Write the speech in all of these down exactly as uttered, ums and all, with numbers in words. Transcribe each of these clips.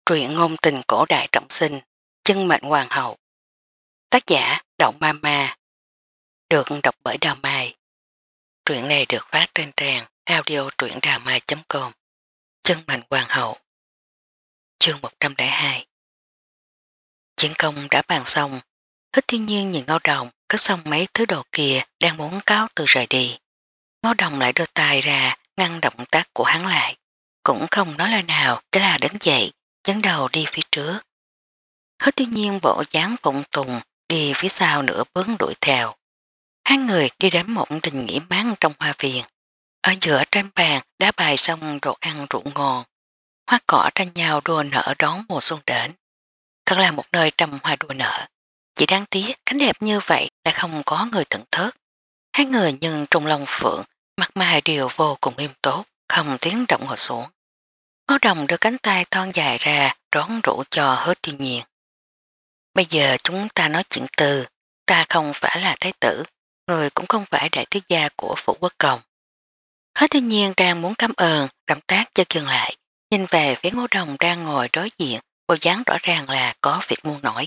Truyện ngôn tình cổ đại trọng sinh, chân mệnh hoàng hậu. Tác giả Động Ma Ma. Được đọc bởi Đào Mai. Truyện này được phát trên trang audio truyệnđàmai chấm com. Chân mệnh hoàng hậu. Chương một trăm lẻ hai. Chiến công đã bàn xong. Hít Thiên Nhiên nhìn Ngô Đồng cất xong mấy thứ đồ kia đang muốn cáo từ rời đi. Ngô Đồng lại đưa tay ra ngăn động tác của hắn lại. Cũng không nói lời nào, chỉ là đứng dậy, dẫn đầu đi phía trước. Hứa Thiên Nhiên bộ dáng phụng tùng đi phía sau nửa bước đuổi theo. Hai người đi đến một đình nghỉ mát trong hoa viên. Ở giữa trên bàn đã bày xong đồ ăn rượu ngon. Hoa cỏ tranh nhau đua nở đón mùa xuân đến. Thật là một nơi trăm hoa đua nở. Chỉ đáng tiếc cánh đẹp như vậy là không có người thưởng thức. Hai người nhưng trùng lòng phượng, mặt mày đều vô cùng nghiêm tốt, không tiếng động ngồi xuống. Ngô Đồng đưa cánh tay thon dài ra đón rượu cho Hứa Thiên Nhiên. Bây giờ chúng ta nói chuyện từ, ta không phải là thái tử, người cũng không phải đại tứ gia của phủ quốc công. Hứa Thiên Nhiên đang muốn cảm ơn, động tác cho dừng lại, nhìn về phía Ngô Đồng đang ngồi đối diện, bộ dáng rõ ràng là có việc muốn nói.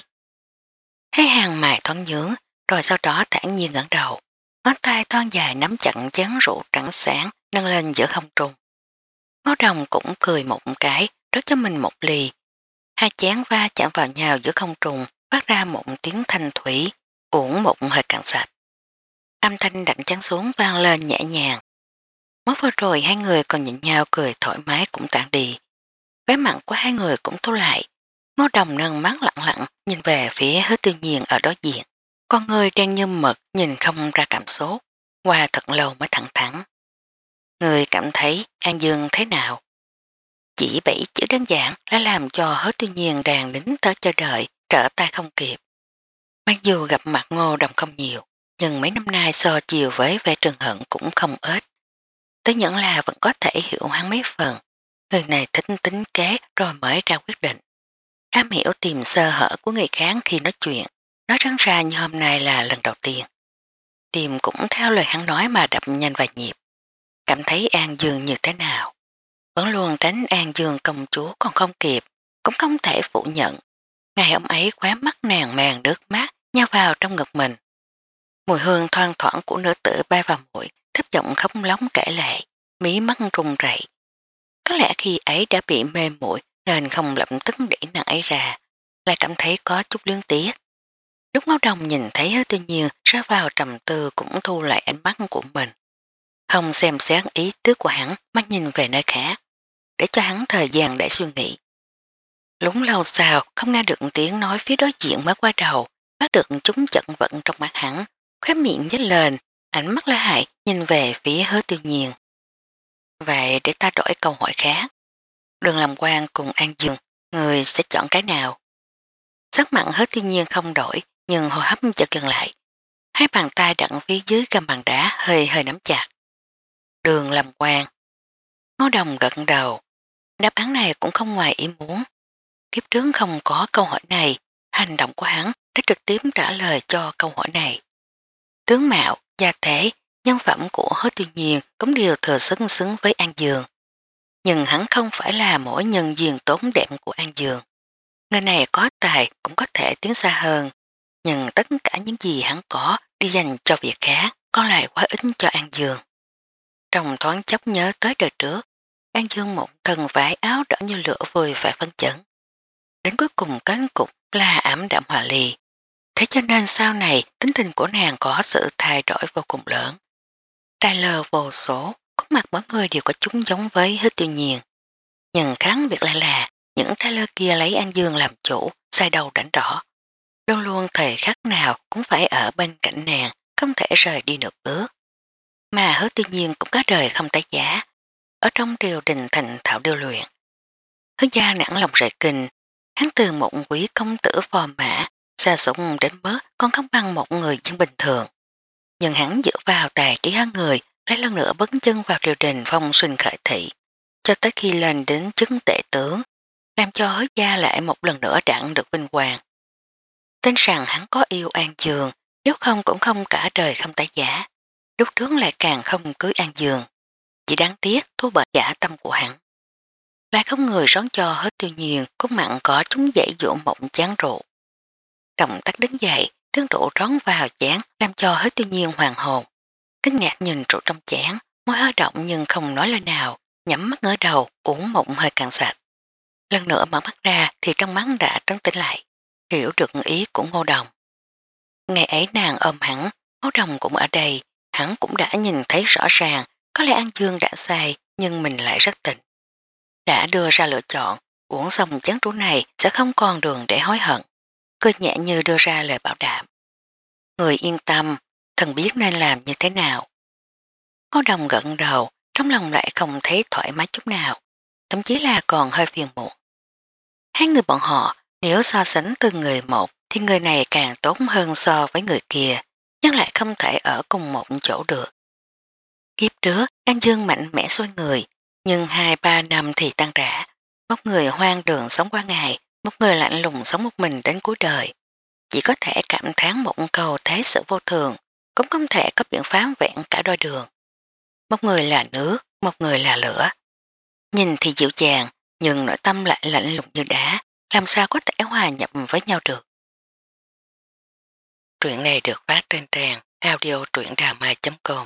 Hai hàng mày thoáng nhướng, rồi sau đó thản nhiên ngẩng đầu, ngón tay thon dài nắm chặn chén rượu trắng sáng nâng lên giữa không trung. Ngô Đồng cũng cười một cái, rót cho mình một ly. Hai chén va chạm vào nhau giữa không trung, phát ra một tiếng thanh thủy, uổng một hơi cạn sạch. Âm thanh đậm chán xuống vang lên nhẹ nhàng. Mới vừa rồi hai người còn nhìn nhau cười thoải mái cũng tàn đi. Vẻ mặn của hai người cũng thu lại. Ngô Đồng nâng mắt lặng lặng nhìn về phía Hứa Tư Nhiên ở đối diện. Con người đen như mực nhìn không ra cảm xúc. Qua thật lâu mới thẳng thắn. Người cảm thấy An Dương thế nào? Chỉ bảy chữ đơn giản đã làm cho Hứa Tư Nhiên đàn nín thở chờ đợi, trở tay không kịp. Mặc dù gặp mặt Ngô Đồng không nhiều, nhưng mấy năm nay so chiều với vẻ Trần Hận cũng không ít. Tới những là vẫn có thể hiểu hắn mấy phần. Người này thích tính kế rồi mới ra quyết định. Am hiểu tìm sơ hở của người khác khi nói chuyện, nói rắn ra như hôm nay là lần đầu tiên. Tìm cũng theo lời hắn nói mà đập nhanh vài nhịp. Cảm thấy An Dương như thế nào? Vẫn luôn tránh An Dương công chúa còn không kịp, cũng không thể phủ nhận. Ngày hôm ấy khóe mắt nàng màng nước mắt nhau vào trong ngực mình. Mùi hương thoang thoảng của nữ tử bay vào mũi, thấp giọng khóc lóng kể lệ, mí mắt run rẩy. Có lẽ khi ấy đã bị mê muội nên không lập tức để nàng ấy ra, lại cảm thấy có chút luyến tiếc. Lúc Ngô Đồng nhìn thấy Hứa Tư Nhiên rơi vào trầm tư cũng thu lại ánh mắt của mình. Không xem xét ý tứ của hắn mà nhìn về nơi khác, để cho hắn thời gian để suy nghĩ. Lúng lâu sau không nghe được tiếng nói phía đối diện mới qua đầu, bắt được chúng chận vận trong mắt hắn, khóe miệng nhếch lên, ánh mắt la hại nhìn về phía Hứa Tư Nhiên. Vậy để ta đổi câu hỏi khác. Đừng làm quan cùng An Dương, người sẽ chọn cái nào? Sắc mặn Hứa Tư Nhiên không đổi, nhưng hô hấp chợt dừng lại. Hai bàn tay đặt phía dưới cầm bàn đá hơi hơi nắm chặt. Đường làm quan. Ngô Đồng gật đầu. Đáp án này cũng không ngoài ý muốn. Kiếp trước không có câu hỏi này, hành động của hắn đã trực tiếp trả lời cho câu hỏi này. Tướng mạo, gia thể, nhân phẩm của Hứa Tư Nhiên cũng đều thừa xứng xứng với An Dương. Nhưng hắn không phải là mỗi nhân duyên tốn đẹp của An Dương. Người này có tài cũng có thể tiến xa hơn, nhưng tất cả những gì hắn có đi dành cho việc khác, còn lại quá ít cho An Dương. Trong thoáng chốc nhớ tới đời trước, An Dương một thân vải áo đỏ như lửa vùi phải phân chấn. Đến cuối cùng kết cục là ảm đạm hòa ly. Thế cho nên sau này tính tình của nàng có sự thay đổi vô cùng lớn. Trai lờ vô số, có mặt mỗi người đều có chúng giống với Hứa Tư Nhiên. Nhưng khác biệt lại là những trai lơ kia lấy An Dương làm chủ, sai đầu đánh đỏ. Luôn luôn thời khắc nào cũng phải ở bên cạnh nàng, không thể rời đi được bước. Mà Hứa Tư Nhiên cũng có đời không tái giá, ở trong triều đình thành thạo điêu luyện. Hứa gia nản lòng rời kinh, hắn từ một quý công tử phò mã, xa sủng đến mức còn không bằng một người dân bình thường. Nhưng hắn dựa vào tài trí hơn người, lấy lần nữa bấn chân vào triều đình phong sinh khởi thị, cho tới khi lên đến chức tể tướng, làm cho Hứa gia lại một lần nữa đặng được vinh quang. Tin rằng hắn có yêu An Dương, nếu không cũng không cả đời không tái giá. Lúc trước lại càng không cưới An Dương, chỉ đáng tiếc thua bởi giả tâm của hắn. lại không người rón cho hết Tiêu Nhiên, có mặn có chúng dậy dụ một chán rượu. Động tác đứng dậy, tiếng rượu rón vào chán làm cho hết Tiêu Nhiên hoàng hồn. Kinh ngạc nhìn rượu trong chán, môi hơi động nhưng không nói lời nào, nhắm mắt ngỡ đầu, uống một hơi cạn sạch. Lần nữa mở mắt ra thì trong mắt đã trấn tĩnh lại, hiểu được ý của Ngô Đồng. Ngày ấy nàng ôm hắn, Ngô Đồng cũng ở đây, hắn cũng đã nhìn thấy rõ ràng, có lẽ An Dương đã sai nhưng mình lại rất tỉnh. Đã đưa ra lựa chọn, uống xong chén rượu này sẽ không còn đường để hối hận. Cười nhẹ như đưa ra lời bảo đảm. Người yên tâm, thần biết nên làm như thế nào. Ngô Đồng gật đầu, trong lòng lại không thấy thoải mái chút nào, thậm chí là còn hơi phiền muộn. Hai người bọn họ, nếu so sánh từng người một thì người này càng tốt hơn so với người kia, nhưng lại không thể ở cùng một chỗ được. Kiếp trước, An Dương mạnh mẽ xoay người, nhưng hai ba năm thì tan rã. Một người hoang đường sống qua ngày, một người lạnh lùng sống một mình đến cuối đời. Chỉ có thể cảm thán một câu thế sự vô thường, cũng không thể có biện pháp vẹn cả đôi đường. Một người là nước, một người là lửa. Nhìn thì dịu dàng, nhưng nội tâm lại lạnh lùng như đá, làm sao có thể hòa nhập với nhau được. Truyện này được phát trên trang audio truyệnđàmai chấm com.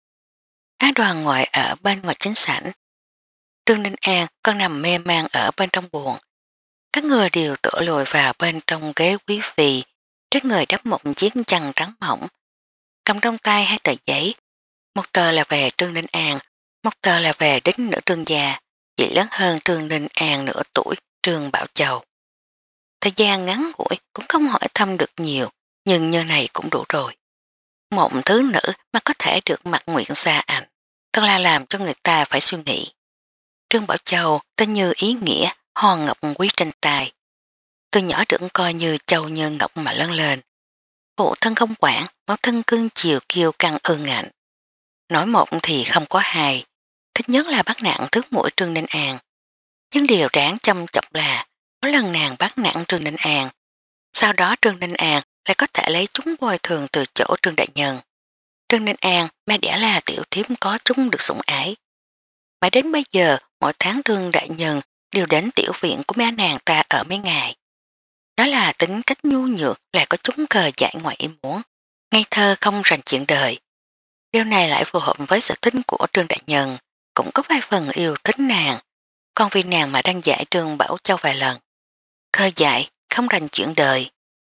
Á Đoàn ngồi ở bên ngoài chính sảnh. Trương Ninh An còn nằm mê man ở bên trong buồng. Các người đều tựa lùi vào bên trong ghế quý phi, trên người đắp một chiếc chăn trắng mỏng. Cầm trong tay hai tờ giấy, một tờ là về Trương Ninh An, một tờ là về đích nữ Trương gia, chỉ lớn hơn Trương Ninh An nửa tuổi, Trương Bảo Châu. Thời gian ngắn ngủi cũng không hỏi thăm được nhiều, nhưng như này cũng đủ rồi. Một thứ nữ mà có thể được mặt nguyện xa ảnh, thật là làm cho người ta phải suy nghĩ. Trương Bảo Châu tên như ý nghĩa, hòn ngọc quý trên tài. Từ nhỏ trưởng coi như châu như ngọc mà lớn lên. Phụ thân không quản, máu thân cưng chiều kiêu căng ương ngạnh. Nói một thì không có hai, thích nhất là bắt nặng thức mũi Trương Ninh An. Nhưng điều đáng chăm chọc là có lần nàng bắt nặng Trương Ninh An, sau đó Trương Ninh An lại có thể lấy chúng bồi thường từ chỗ Trương Đại Nhân. Trương Ninh An mẹ đẻ là tiểu thiếp có chúng được sủng ái. Mãi đến bây giờ mỗi tháng Trương Đại Nhân đều đến tiểu viện của mẹ nàng ta ở mấy ngày. Đó là tính cách nhu nhược lại có chúng cờ dại ngoại ý muốn, ngây thơ không rành chuyện đời. Điều này lại phù hợp với sở thích của Trương Đại Nhân, cũng có vài phần yêu thích nàng, còn vì nàng mà đang dạy Trương Bảo Châu vài lần. Khờ dại, không rành chuyện đời.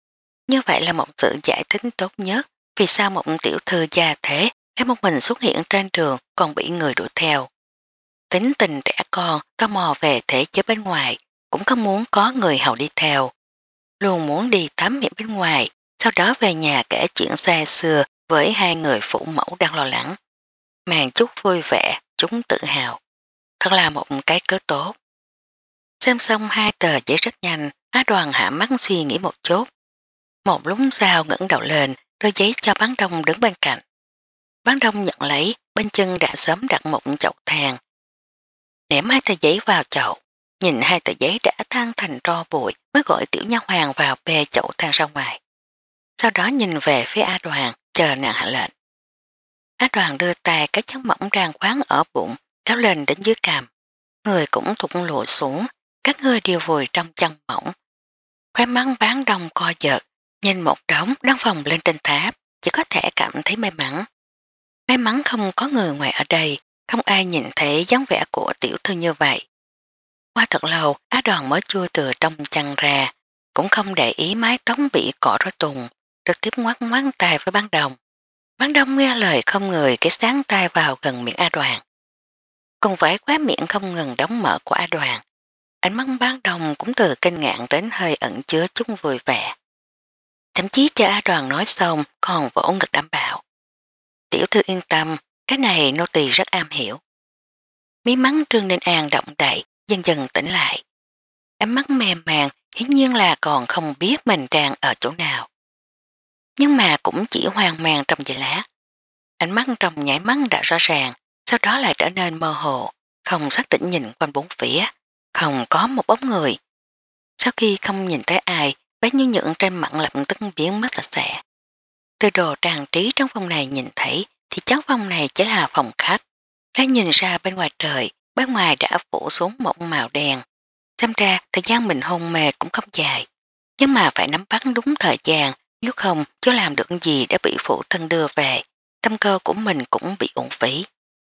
Như vậy là một sự giải thích tốt nhất vì sao một tiểu thư gia thế để một mình xuất hiện trên trường còn bị người đuổi theo. Tính tình trẻ con tò mò về thể chế bên ngoài, cũng không muốn có người hầu đi theo. Luôn muốn đi tắm miệng bên ngoài, sau đó về nhà kể chuyện xa xưa với hai người phụ mẫu đang lo lắng. Màn chút vui vẻ, chúng tự hào. Thật là một cái cớ tốt. Xem xong hai tờ giấy rất nhanh, Á Đoàn hạ mắt suy nghĩ một chút. Một lúc sau ngẩng đầu lên, đưa giấy cho Bán Đông đứng bên cạnh. Bán Đông nhận lấy, bên chân đã sớm đặt một chậu than. Ném hai tờ giấy vào chậu, nhìn hai tờ giấy đã tan thành tro bụi mới gọi tiểu nha hoàng vào bê chậu than ra ngoài. Sau đó nhìn về phía Á Đoàn, chờ nàng hạ lệnh. Á Đoàn đưa tay cái chắn mỏng rang khoáng ở bụng, kéo lên đến dưới cằm. Người cũng thụt lùa xuống, các người đều vùi trong chân mỏng. Khóe mắng Bán Đông co giật, nhìn một đống đang phòng lên trên tháp, chỉ có thể cảm thấy may mắn. May mắn không có người ngoài ở đây, không ai nhìn thấy dáng vẻ của tiểu thư như vậy. Qua thật lâu, Á Đoàn mới chui từ trong chăn ra, cũng không để ý mái tóc bị cỏ rối tùng, trực tiếp ngoắt ngoắt tay với Bán Đông. Bán Đông nghe lời không người cái sáng tay vào gần miệng Á Đoàn. Cùng với khóe miệng không ngừng đóng mở của Á Đoàn, ánh mắt Bán Đông cũng từ kinh ngạc đến hơi ẩn chứa chút vui vẻ. Thậm chí cho Á Đoàn nói xong còn vỗ ngực đảm bảo. Tiểu thư yên tâm, cái này nô tỳ rất am hiểu. Mí mắng Trương Ninh An động đậy, dần dần tỉnh lại. Ánh mắt mềm màng hiển nhiên là còn không biết mình đang ở chỗ nào. Nhưng mà cũng chỉ hoang mang trong giây lát. Ánh mắt trong nhảy mắt đã rõ ràng, sau đó lại trở nên mơ hồ, không xác định nhìn quanh bốn phía, không có một bóng người. Sau khi không nhìn thấy ai, bác Như Nhượng trên mặt lập tức biến mất sạch sẽ. Từ đồ trang trí trong phòng này nhìn thấy thì chắc phòng này chỉ là phòng khách. Lấy nhìn ra bên ngoài trời, bên ngoài đã phủ xuống một màu đen. Xem ra thời gian mình hôn mê cũng không dài, nhưng mà phải nắm bắt đúng thời gian, nếu không chưa làm được gì để bị phụ thân đưa về, tâm cơ của mình cũng bị uổng phí.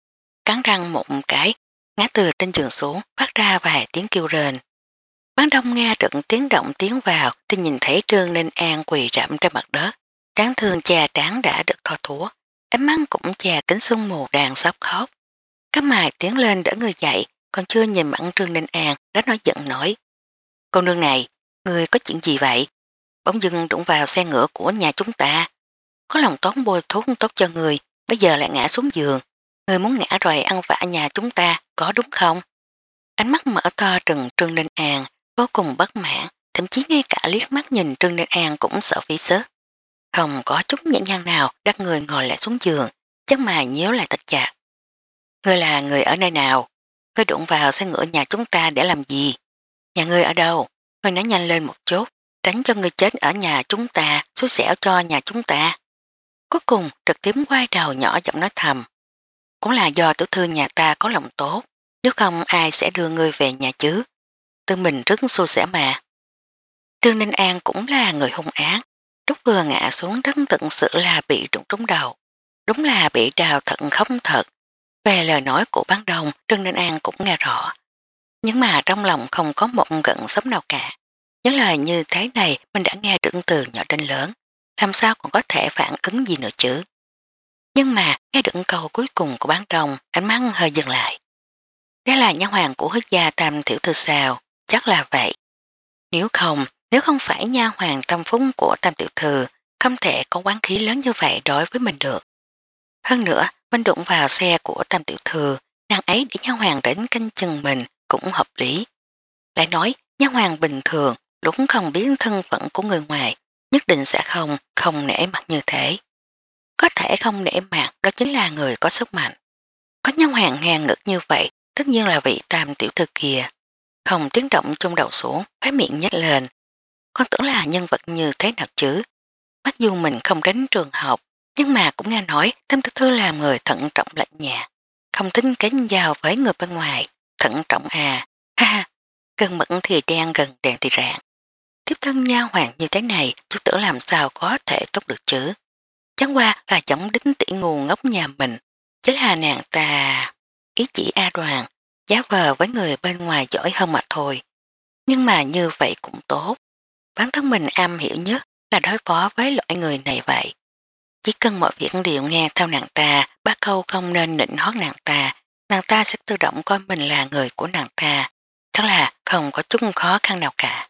Cắn răng một cái, ngã từ trên giường xuống, phát ra vài tiếng kêu rền. Bán đông nghe được tiếng động tiến vào thì nhìn thấy Trương Ninh An quỳ rậm trên mặt đất. Tráng thương cha tráng đã được tho thúa, ánh mắt cũng che kính sương mù đang sắp khóc. Các mài tiến lên đỡ người dậy, còn chưa nhìn mặn Trương Ninh An đã nói giận nổi. Con nương này, người có chuyện gì vậy? Bỗng dưng đụng vào xe ngựa của nhà chúng ta. Có lòng tốn bôi thuốc tốt cho người, bây giờ lại ngã xuống giường. Người muốn ngã rồi ăn vạ nhà chúng ta, có đúng không? Ánh mắt mở to trừng Trương Ninh An, vô cùng bất mãn, thậm chí ngay cả liếc mắt nhìn Trương Ninh An cũng sợ phí sức. Không có chút nhẫn nhăn nào đặt người ngồi lại xuống giường, chắc mà nhíu lại thật chặt. Ngươi là người ở nơi nào? Ngươi đụng vào xe ngựa nhà chúng ta để làm gì? Nhà ngươi ở đâu? Ngươi nói nhanh lên một chút, tránh cho ngươi chết ở nhà chúng ta, xui xẻo cho nhà chúng ta. Cuối cùng trực tiếp quay đầu nhỏ giọng nói thầm. Cũng là do tiểu thư nhà ta có lòng tốt, nếu không ai sẽ đưa ngươi về nhà chứ. Tư mình rất xui xẻo mà. Trương Ninh An cũng là người hung ác, lúc vừa ngã xuống đất thực sự là bị đụng trúng đầu. Đúng là bị đào thận không thật. Về lời nói của bán đông, Trương Ninh An cũng nghe rõ. Nhưng mà trong lòng không có một gận sống nào cả. Những lời như thế này mình đã nghe được từ nhỏ đến lớn. Làm sao còn có thể phản ứng gì nữa chứ? Nhưng mà nghe được câu cuối cùng của bán đông, ánh mắt hơi dừng lại. Đó là nha hoàng của hức gia Tam tiểu thư sao? Chắc là vậy. Nếu không, nếu không phải nha hoàng tâm phúc của Tam tiểu thư, không thể có quán khí lớn như vậy đối với mình được. Hơn nữa, mình đụng vào xe của Tam tiểu thư, nàng ấy để nha hoàng đến canh chừng mình cũng hợp lý. Lại nói, nha hoàng bình thường đúng không biết thân phận của người ngoài, nhất định sẽ không, không nể mặt như thế. Có thể không nể mặt đó chính là người có sức mạnh. Có nha hoàng ngang ngực như vậy, tất nhiên là vị Tam tiểu thư kia. Không tiếng động chung đầu xuống, khóe miệng nhếch lên. Con tưởng là nhân vật như thế nào chứ. Mặc dù mình không đến trường học, nhưng mà cũng nghe nói Tam tiểu thư là người thận trọng lạnh nhạt, không tính kén giao với người bên ngoài. Thận trọng à, ha ha, gần mẫn thì đen gần đèn thì rạng. Tiếp thân nha hoàng như thế này, chú tưởng làm sao có thể tốt được chứ. Chẳng qua là chống đính tỷ ngu ngốc nhà mình, chứ là nàng ta ý chỉ A Đoàn, giá vờ với người bên ngoài giỏi hơn mà thôi. Nhưng mà như vậy cũng tốt. Bản thân mình am hiểu nhất là đối phó với loại người này vậy. Chỉ cần mọi việc đều nghe theo nàng ta, ba câu không nên nịnh hót nàng ta, nàng ta sẽ tự động coi mình là người của nàng ta. Thật là không có chút khó khăn nào cả.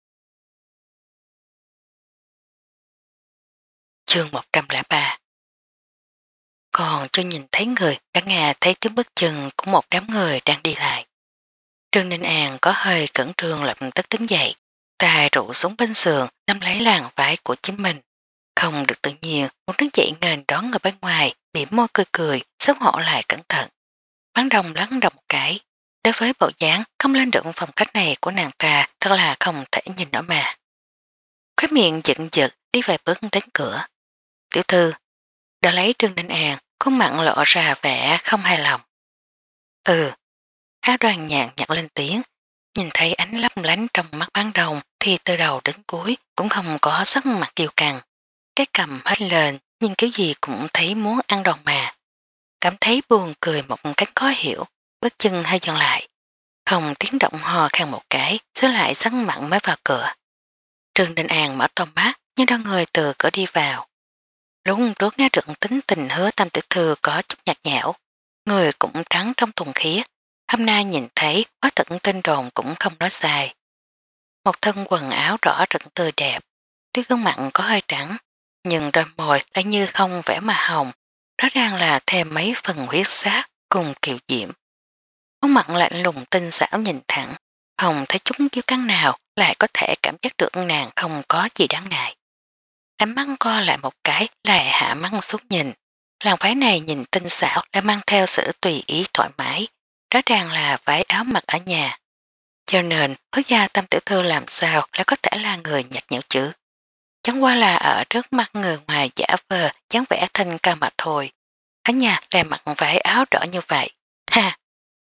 Chương một trăm lẻ ba. Còn chưa nhìn thấy người đã nghe thấy tiếng bước chân của một đám người đang đi lại. Trương Ninh An có hơi cẩn trương lập tức đứng dậy, tay rụ xuống bên sườn nắm lấy làn váy của chính mình. Không được tự nhiên, muốn đứng dậy nghênh đón người bên ngoài, bị môi cười cười, xấu hổ lại cẩn thận. Bán đông lắng đồng một cái. Đối với bộ dáng không lên được phong cách này của nàng ta thật là không thể nhìn nổi mà. Khói miệng giận giật đi vài bước đến cửa. Tiểu thư, đã lấy Trương Ninh An, khuôn mặn lộ ra vẻ không hài lòng. Ừ, Á Đoàn nhàn nhặt lên tiếng, nhìn thấy ánh lấp lánh trong mắt bán đông thì từ đầu đến cuối cũng không có sắc mặt kiêu căng. Cái cầm hết lên, nhìn kiểu gì cũng thấy muốn ăn đòn mà. Cảm thấy buồn cười một cách khó hiểu, bước chân hơi dần lại. Không tiếng động hò khan một cái, xứ lại sắn mặn mới vào cửa. Trương Đình An mở to mắt, nhưng đôi người từ cửa đi vào. Đúng lúc nghe được tính tình hứa Tam tiểu thư có chút nhạt nhẽo, người cũng trắng trong thuần khiết. Hôm nay nhìn thấy quá tận tin đồn cũng không nói sai. Một thân quần áo rõ rực tươi đẹp, tuy gương mặt có hơi trắng, nhưng đôi môi lại như không vẻ mà hồng, rõ ràng là thêm mấy phần huyết sắc cùng kiều diễm. Khuôn mặt lạnh lùng tinh xảo nhìn thẳng, không thấy chúng kiêu căng nào lại có thể cảm giác được nàng không có gì đáng ngại. Ánh mắt co lại một cái lại hạ mắt xuống nhìn, làn váy này nhìn tinh xảo đã mang theo sự tùy ý thoải mái, rõ ràng là váy áo mặc ở nhà. Cho nên hứa gia Tam tiểu thư làm sao lại có thể là người nhạt nhẽo chứ. Chẳng qua là ở trước mặt người ngoài giả vờ dáng vẻ thanh cao mà thôi. Ở nhà lại mặc váy áo đỏ như vậy. Ha!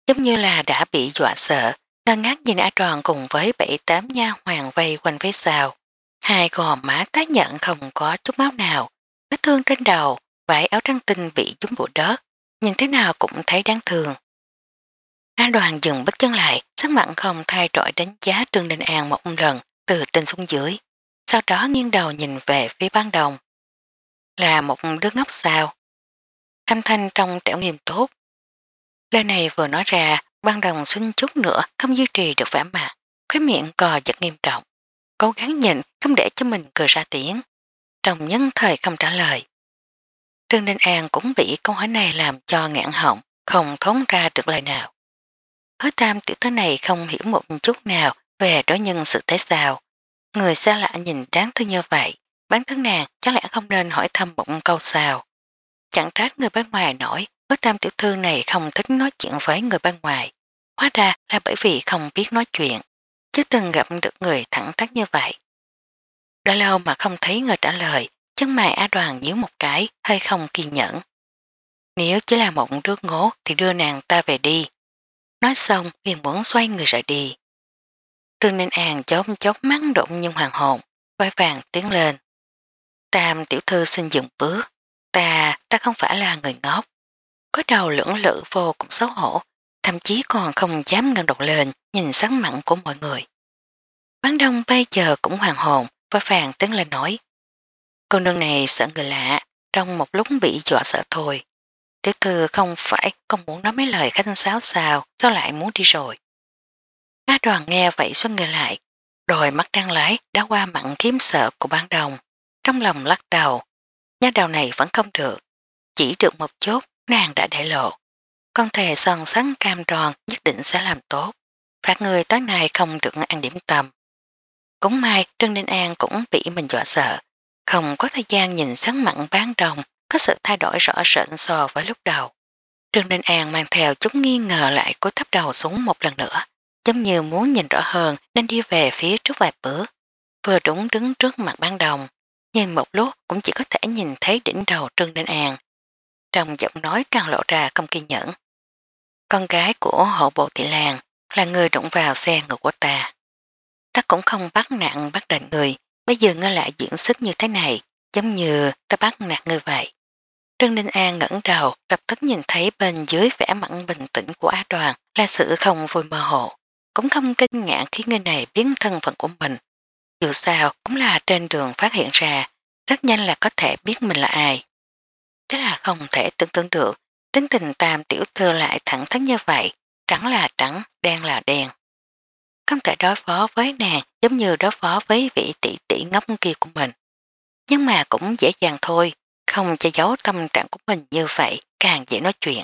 giống như là đã bị dọa sợ, ngơ ngác nhìn A Đoàn cùng với bảy tám nha hoàng vây quanh phía sau. Hai gò má tái nhận không có chút máu nào, vết thương trên đầu, vải áo trắng tinh bị trúng bụi đất, nhìn thế nào cũng thấy đáng thương. A Đoàn dừng bước chân lại, sắc mặn không thay đổi đánh giá Trương Đình An một lần từ trên xuống dưới, sau đó nghiêng đầu nhìn về phía ban đồng. Là một đứa ngốc sao? Âm thanh trong trẻo nghiêm tốt. Lời này vừa nói ra, ban đồng xuyên chút nữa không duy trì được vẻ mặt, khóe miệng cò giật nghiêm trọng, cố gắng nhịn không để cho mình cười ra tiếng. Trong nhân thời không trả lời. Trương Đình An cũng bị câu hỏi này làm cho ngạn họng, không thốn ra được lời nào. Hứa tam tiểu thư này không hiểu một chút nào về đối nhân sự thế sao. Người xa lạ nhìn đáng thương như vậy, bản thân nàng chắc lẽ không nên hỏi thăm một câu sao. Chẳng trách người bên ngoài nổi, hứa tam tiểu thư này không thích nói chuyện với người bên ngoài. Hóa ra là bởi vì không biết nói chuyện, chứ từng gặp được người thẳng thắn như vậy. Đã lâu mà không thấy người trả lời, chân mày A Đoàn nhíu một cái, hơi không kiên nhẫn. Nếu chỉ là một đứa ngố thì đưa nàng ta về đi. Nói xong liền muốn xoay người rời đi. Trương Ninh An chớp chớp mắt đụng nhưng hoàng hồn, vai vàng tiến lên. Tam tiểu thư xin dừng bước. Ta, ta không phải là người ngốc. Có đầu lưỡng lự vô cùng xấu hổ, thậm chí còn không dám ngẩng đầu lên nhìn sắc mặn của mọi người. Bán đông bây giờ cũng hoàng hồn, vai vàng tiến lên nói. Con đường này sợ người lạ, trong một lúc bị dọa sợ thôi. Tiểu thư không phải không muốn nói mấy lời khách sáo sao, sao lại muốn đi rồi. Á Đoàn nghe vậy xoay người lại, đôi mắt đang lái đã qua mặn kiếm sợ của bán đồng. Trong lòng lắc đầu, nhá đầu này vẫn không được. Chỉ được một chút, nàng đã để lộ. Con thề son sắn cam đoan nhất định sẽ làm tốt. Phạt người tối nay không được ăn điểm tâm. Cũng may Trương Ninh An cũng bị mình dọa sợ. Không có thời gian nhìn sáng mặn bán đồng có sự thay đổi rõ rệt so với lúc đầu. Trương Ninh An mang theo chút nghi ngờ lại cúi thấp đầu xuống một lần nữa, giống như muốn nhìn rõ hơn nên đi về phía trước vài bước. Vừa đúng đứng trước mặt bán đồng, nhìn một lúc cũng chỉ có thể nhìn thấy đỉnh đầu Trương Ninh An. Trong giọng nói càng lộ ra không kiên nhẫn. Con gái của hộ bộ thị làng là người đụng vào xe ngựa của ta. Ta cũng không bắt nặng bắt đền người, bây giờ ngươi lại diễn sức như thế này, giống như ta bắt nạt ngươi vậy. Trương Ninh An ngẩng đầu, lập tức nhìn thấy bên dưới vẻ mặn bình tĩnh của Á Đoàn là sự không vui mơ hồ, cũng không kinh ngạc khi người này biến thân phận của mình. Dù sao cũng là trên đường phát hiện ra, rất nhanh là có thể biết mình là ai. Chắc là không thể tưởng tượng được, tính tình tam tiểu thư lại thẳng thắn như vậy, trắng là trắng, đen là đen. Không thể đối phó với nàng giống như đối phó với vị tỷ tỷ ngốc kia của mình. Nhưng mà cũng dễ dàng thôi, không che giấu tâm trạng của mình như vậy càng dễ nói chuyện.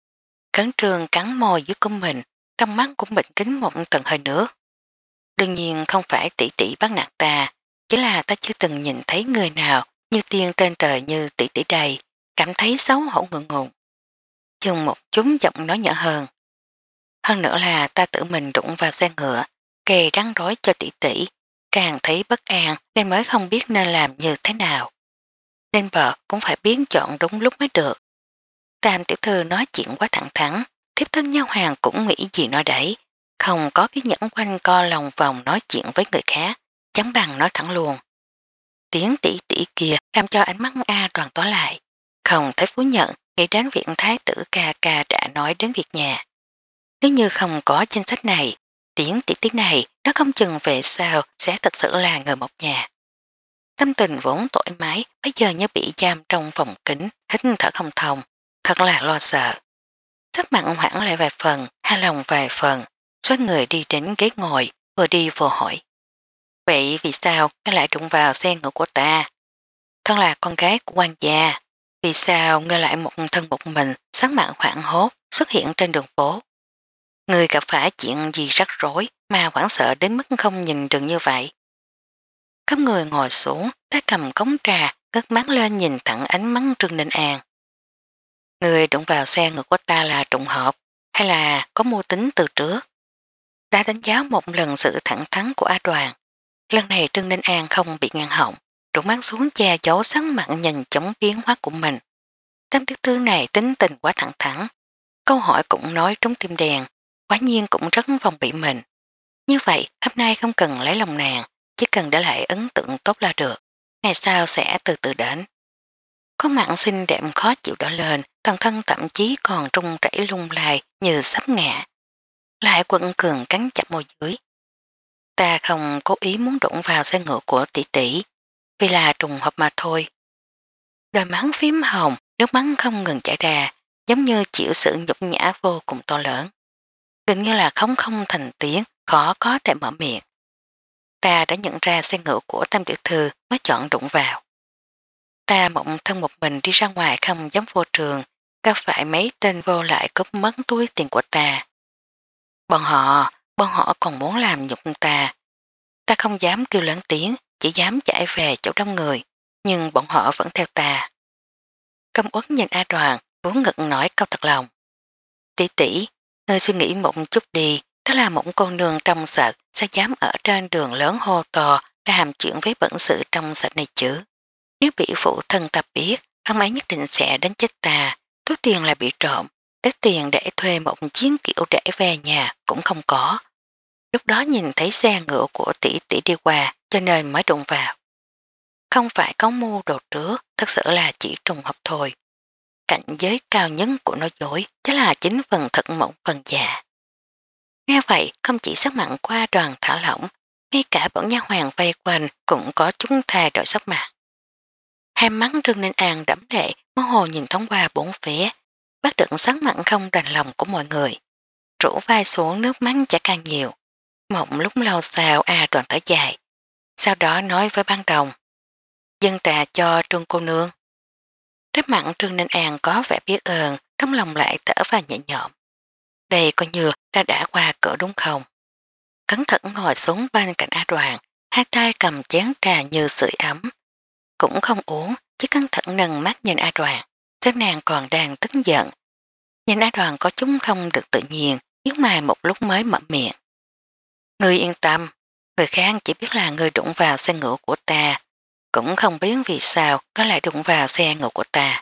Cấn trường cắn môi dưới của mình, trong mắt cũng bình kính một tầng hơi nước. Đương nhiên không phải tỷ tỷ bắt nạt ta, chỉ là ta chưa từng nhìn thấy người nào như tiên trên trời như tỷ tỷ đây, cảm thấy xấu hổ ngượng ngùng. Dùng một chút giọng nói nhỏ hơn. Hơn nữa là ta tự mình đụng vào xe ngựa, kề rắn rối cho tỷ tỷ, càng thấy bất an nên mới không biết nên làm như thế nào. Nên vợ cũng phải biến chọn đúng lúc mới được. Tam tiểu thư nói chuyện quá thẳng thắn, thiếp thân nhau hàng cũng nghĩ gì nói đấy, không có cái nhẫn quanh co lòng vòng nói chuyện với người khác, chẳng bằng nói thẳng luôn. Tiếng tỷ tỷ kia làm cho ánh mắt A Đoàn tỏa lại, không thấy phú nhận nghĩ đến việc thái tử ca ca đã nói đến việc nhà. Nếu như không có danh sách này, tiếng tỷ tỷ này nó không chừng về sao sẽ thật sự là người một nhà. Tâm tình vốn thoải mái bây giờ như bị giam trong phòng kính, hít thở không thông, thật là lo sợ. Sắc mặn hoảng lại vài phần, hai lòng vài phần, xoay người đi đến ghế ngồi, vừa đi vừa hỏi. Vậy vì sao ngươi lại đụng vào xe ngựa của ta? Thân là con gái của quan gia, vì sao ngươi lại một thân một mình, sắc mặn hoảng hốt, xuất hiện trên đường phố? Ngươi gặp phải chuyện gì rắc rối mà hoảng sợ đến mức không nhìn được như vậy? Có người ngồi xuống, ta cầm cống trà, cất mắt lên nhìn thẳng ánh mắt Trương Ninh An. Người đụng vào xe ngựa của ta là trùng hợp, hay là có mưu tính từ trước? Đã đánh giá một lần sự thẳng thắn của A Đoàn. Lần này Trương Ninh An không bị ngăn họng, trụng mắt xuống che giấu sắc mặn nhìn chống biến hóa của mình. Tam tiểu thư này tính tình quá thẳng thắn. Câu hỏi cũng nói trúng tim đèn, quả nhiên cũng rất vòng bị mình. Như vậy, hôm nay không cần lấy lòng nàng, chỉ cần để lại ấn tượng tốt là được. Ngày sau sẽ từ từ đến. Có mặn xinh đẹp khó chịu đỏ lên, toàn thân thậm chí còn trung rẩy lung lay như sắp ngã. Lại quận cường cắn chặt môi dưới. Ta không cố ý muốn đụng vào xe ngựa của tỷ tỷ, vì là trùng hợp mà thôi. Đôi mắt phím hồng, nước mắt không ngừng chảy ra, giống như chịu sự nhục nhã vô cùng to lớn. Gần như là không không thành tiếng, khó có thể mở miệng. Ta đã nhận ra xe ngựa của Tam tiểu thư mới chọn đụng vào. Ta mộng thân một mình đi ra ngoài không dám vô trường, gặp phải mấy tên vô lại cướp mất túi tiền của ta. Bọn họ, bọn họ còn muốn làm nhục ta. Ta không dám kêu lớn tiếng, chỉ dám chạy về chỗ đông người, nhưng bọn họ vẫn theo ta. Công uất nhìn A Đoàn, vốn ngực nói câu thật lòng. Tỷ tỷ, ngươi suy nghĩ một chút đi, đó là một cô nương trong sạch sẽ dám ở trên đường lớn hô to làm chuyện với bẩn sự trong sạch này chứ. Nếu bị phụ thân ta biết, ông ấy nhất định sẽ đánh chết ta, túi tiền là bị trộm, ít tiền để thuê một chiến kiểu để về nhà cũng không có. Lúc đó nhìn thấy xe ngựa của tỷ tỷ đi qua cho nên mới đụng vào. Không phải có mua đồ trước, thật sự là chỉ trùng hợp thôi. Cảnh giới cao nhất của nói dối chắc là chính phần thật một phần giả. Nghe vậy không chỉ sắc mặn qua Đoàn thả lỏng, ngay cả bọn nha hoàng vây quanh cũng có chúng thay đổi sắc mặt. Hai mắt Trương Ninh An đẫm lệ mơ hồ nhìn thoáng qua bốn phía, bắt được sắc mặn không đành lòng của mọi người. Rủ vai xuống nước mắt chả càng nhiều. Mộng lúc lâu sau A Đoàn thở dài. Sau đó nói với ban đồng. Dân trà cho Trương cô nương. Rất mặn Trương Ninh An có vẻ biết ơn, trong lòng lại thở và nhẹ nhõm. Đây coi như đã đã qua cửa đúng không? Cẩn thận ngồi xuống bên cạnh A Đoàn, hai tay cầm chén trà như sưởi ấm. Cũng không uống, chỉ cẩn thận nâng mắt nhìn A Đoàn, chắc nàng còn đang tức giận. Nhìn A Đoàn có chúng không được tự nhiên, nhưng mà một lúc mới mở miệng. Ngươi yên tâm, người khác chỉ biết là ngươi đụng vào xe ngựa của ta, cũng không biết vì sao có lại đụng vào xe ngựa của ta.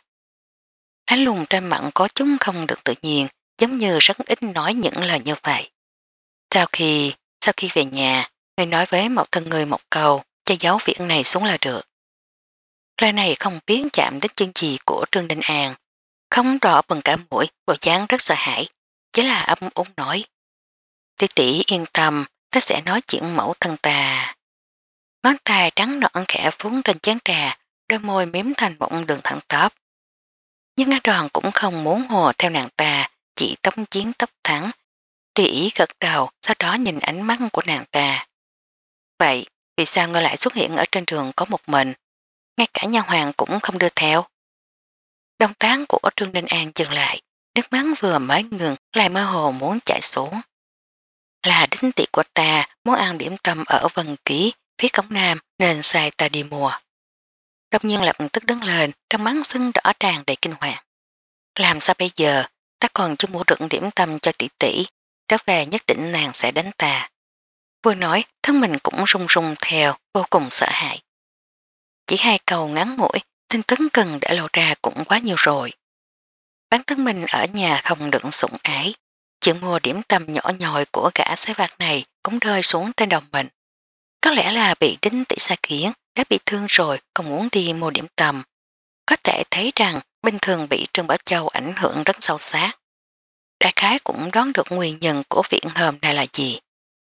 Lá lùng trên mặt có chúng không được tự nhiên, giống như rất ít nói những lời như vậy. Sau khi, sau khi về nhà, người nói với một thân người một câu, cho giấu việc này xuống là được. Lời này không biết chạm đến chân gì của Trương Đình An, không đỏ bừng cả mũi, bộ dáng rất sợ hãi, chỉ là ấm úng nói. Tỷ tỷ yên tâm, ta sẽ nói chuyện mẫu thân ta. Ngón tay trắng nõn khẽ phúng trên chén trà, đôi môi miếm thành một đường thẳng tóc. Nhưng A Đoàn cũng không muốn hồ theo nàng ta, chỉ tống chiến tóc thẳng, tùy ý gật đầu, sau đó nhìn ánh mắt của nàng ta. Vậy, vì sao ngươi lại xuất hiện ở trên đường có một mình, ngay cả nha hoàng cũng không đưa theo? Động tác của Trương Đình An dừng lại, nước mắt vừa mới ngừng lại mơ hồ muốn chạy xuống. Là đính tiệc của ta muốn ăn điểm tâm ở Vân Ký, phía cổng Nam nên sai ta đi mua. Đông nhiên lập tức đứng lên, trong mắt sưng đỏ tràn đầy kinh hoàng. Làm sao bây giờ, ta còn chưa mua được điểm tâm cho tỷ tỷ, trở về nhất định nàng sẽ đánh ta. Vừa nói, thân mình cũng rung rung theo, vô cùng sợ hãi. Chỉ hai câu ngắn ngủi, tin tức cần để lộ ra cũng quá nhiều rồi. Bản thân mình ở nhà không đựng sủng ái, chuyện mua điểm tâm nhỏ nhòi của gã xế vạt này cũng rơi xuống trên đầu mình. Có lẽ là bị đính tỷ xa khiến, đã bị thương rồi còn muốn đi mua điểm tâm. Có thể thấy rằng bình thường bị Trương Bảo Châu ảnh hưởng rất sâu sắc. Đại khái cũng đoán được nguyên nhân của viện hôm này là gì.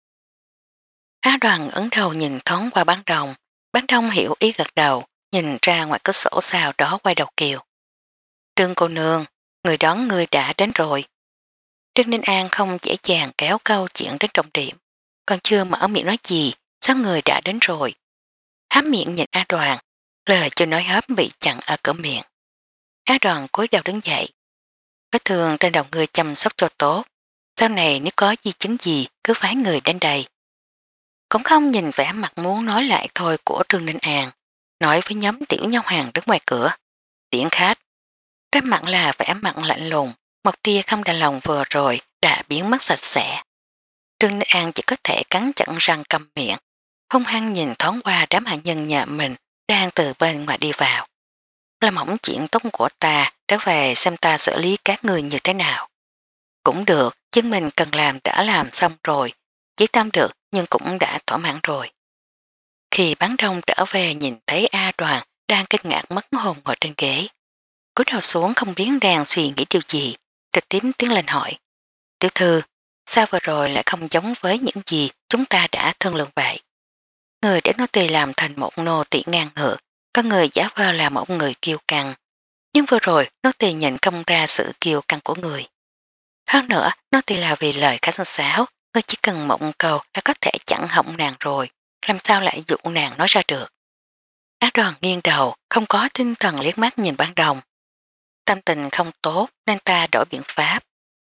Á Đoàn ấn đầu nhìn thoáng qua bán đồng, bán đông hiểu ý gật đầu, nhìn ra ngoài cửa sổ sau đó quay đầu kiều. Trương cô nương, người đón người đã đến rồi. Trương Ninh An không dễ dàng kéo câu chuyện đến trọng điểm, còn chưa mở miệng nói gì, sao người đã đến rồi. Hám miệng nhìn A Đoàn, lời chưa nói hết bị chặn ở cửa miệng. A Đoàn cúi đầu đứng dậy. Vết thương trên đầu người chăm sóc cho tốt, sau này nếu có di chứng gì cứ phái người đến đây. Cũng không nhìn vẻ mặt muốn nói lại thôi của Trương Ninh An, nói với nhóm tiểu nhau hàng đứng ngoài cửa. Tiễn khách. Trên mặt là vẻ mặt lạnh lùng, một tia không đành lòng vừa rồi đã biến mất sạch sẽ. Trương Ninh An chỉ có thể cắn chặn răng cầm miệng, hung hăng nhìn thoáng qua đám hạ nhân nhà mình đang từ bên ngoài đi vào. Làm hỏng chuyện tốt của ta, trở về xem ta xử lý các người như thế nào. Cũng được, chứng minh cần làm đã làm xong rồi, chỉ tâm được nhưng cũng đã thỏa mãn rồi. Khi bán đông trở về nhìn thấy A Đoàn đang kinh ngạc mất hồn ngồi trên ghế. Cúi đầu xuống không biết đang suy nghĩ điều gì, trực tiếp tiến lên hỏi. Tiểu thư, sao vừa rồi lại không giống với những gì chúng ta đã thương lượng vậy? Người để nô tỳ làm thành một nô tỳ ngang ngược, có người giả vờ là một người kiêu căng. Nhưng vừa rồi nô tỳ nhận không ra sự kiêu căng của người. Hơn nữa, nô tỳ là vì lời khách sáo, người chỉ cần một câu đã có thể chặn hỏng nàng rồi, làm sao lại dụ nàng nói ra được. Á Đoàn nghiêng đầu, không có tinh thần liếc mắt nhìn Bán Đồng. Tâm tình không tốt nên ta đổi biện pháp.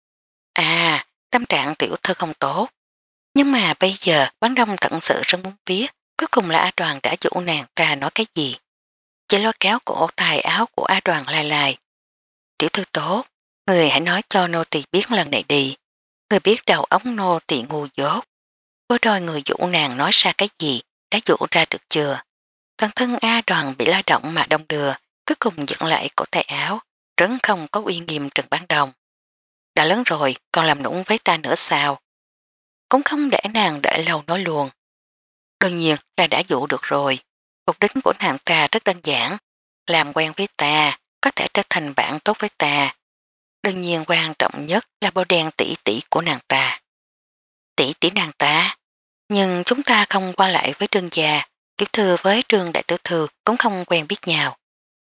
À, tâm trạng tiểu thư không tốt. Nhưng mà bây giờ Bán Đông thật sự rất muốn biết cuối cùng là A Đoàn đã dụ nàng ta nói cái gì. Chỉ lôi kéo cổ tài áo của A Đoàn lai lai. Tiểu thư tốt, người hãy nói cho nô tỳ biết lần này đi. Người biết đầu óc nô tỳ ngu dốt. Vừa rồi người dụ nàng nói ra cái gì, đã dụ ra được chưa? Toàn thân A Đoàn bị lao động mà đông đưa, cuối cùng dựng lại cổ tay áo, trấn không có uy nghiêm Trần Bán Đồng. Đã lớn rồi, còn làm nũng với ta nữa sao? Cũng không để nàng đợi lâu nói luôn. Đương nhiên là đã dụ được rồi. Mục đích của nàng ta rất đơn giản, làm quen với ta, có thể trở thành bạn tốt với ta. Đương nhiên quan trọng nhất là bầu đen tỷ tỷ của nàng ta. Tỷ tỷ nàng ta, nhưng chúng ta không qua lại với Trương gia, tiểu thư với Trương đại tiểu thư cũng không quen biết nhau.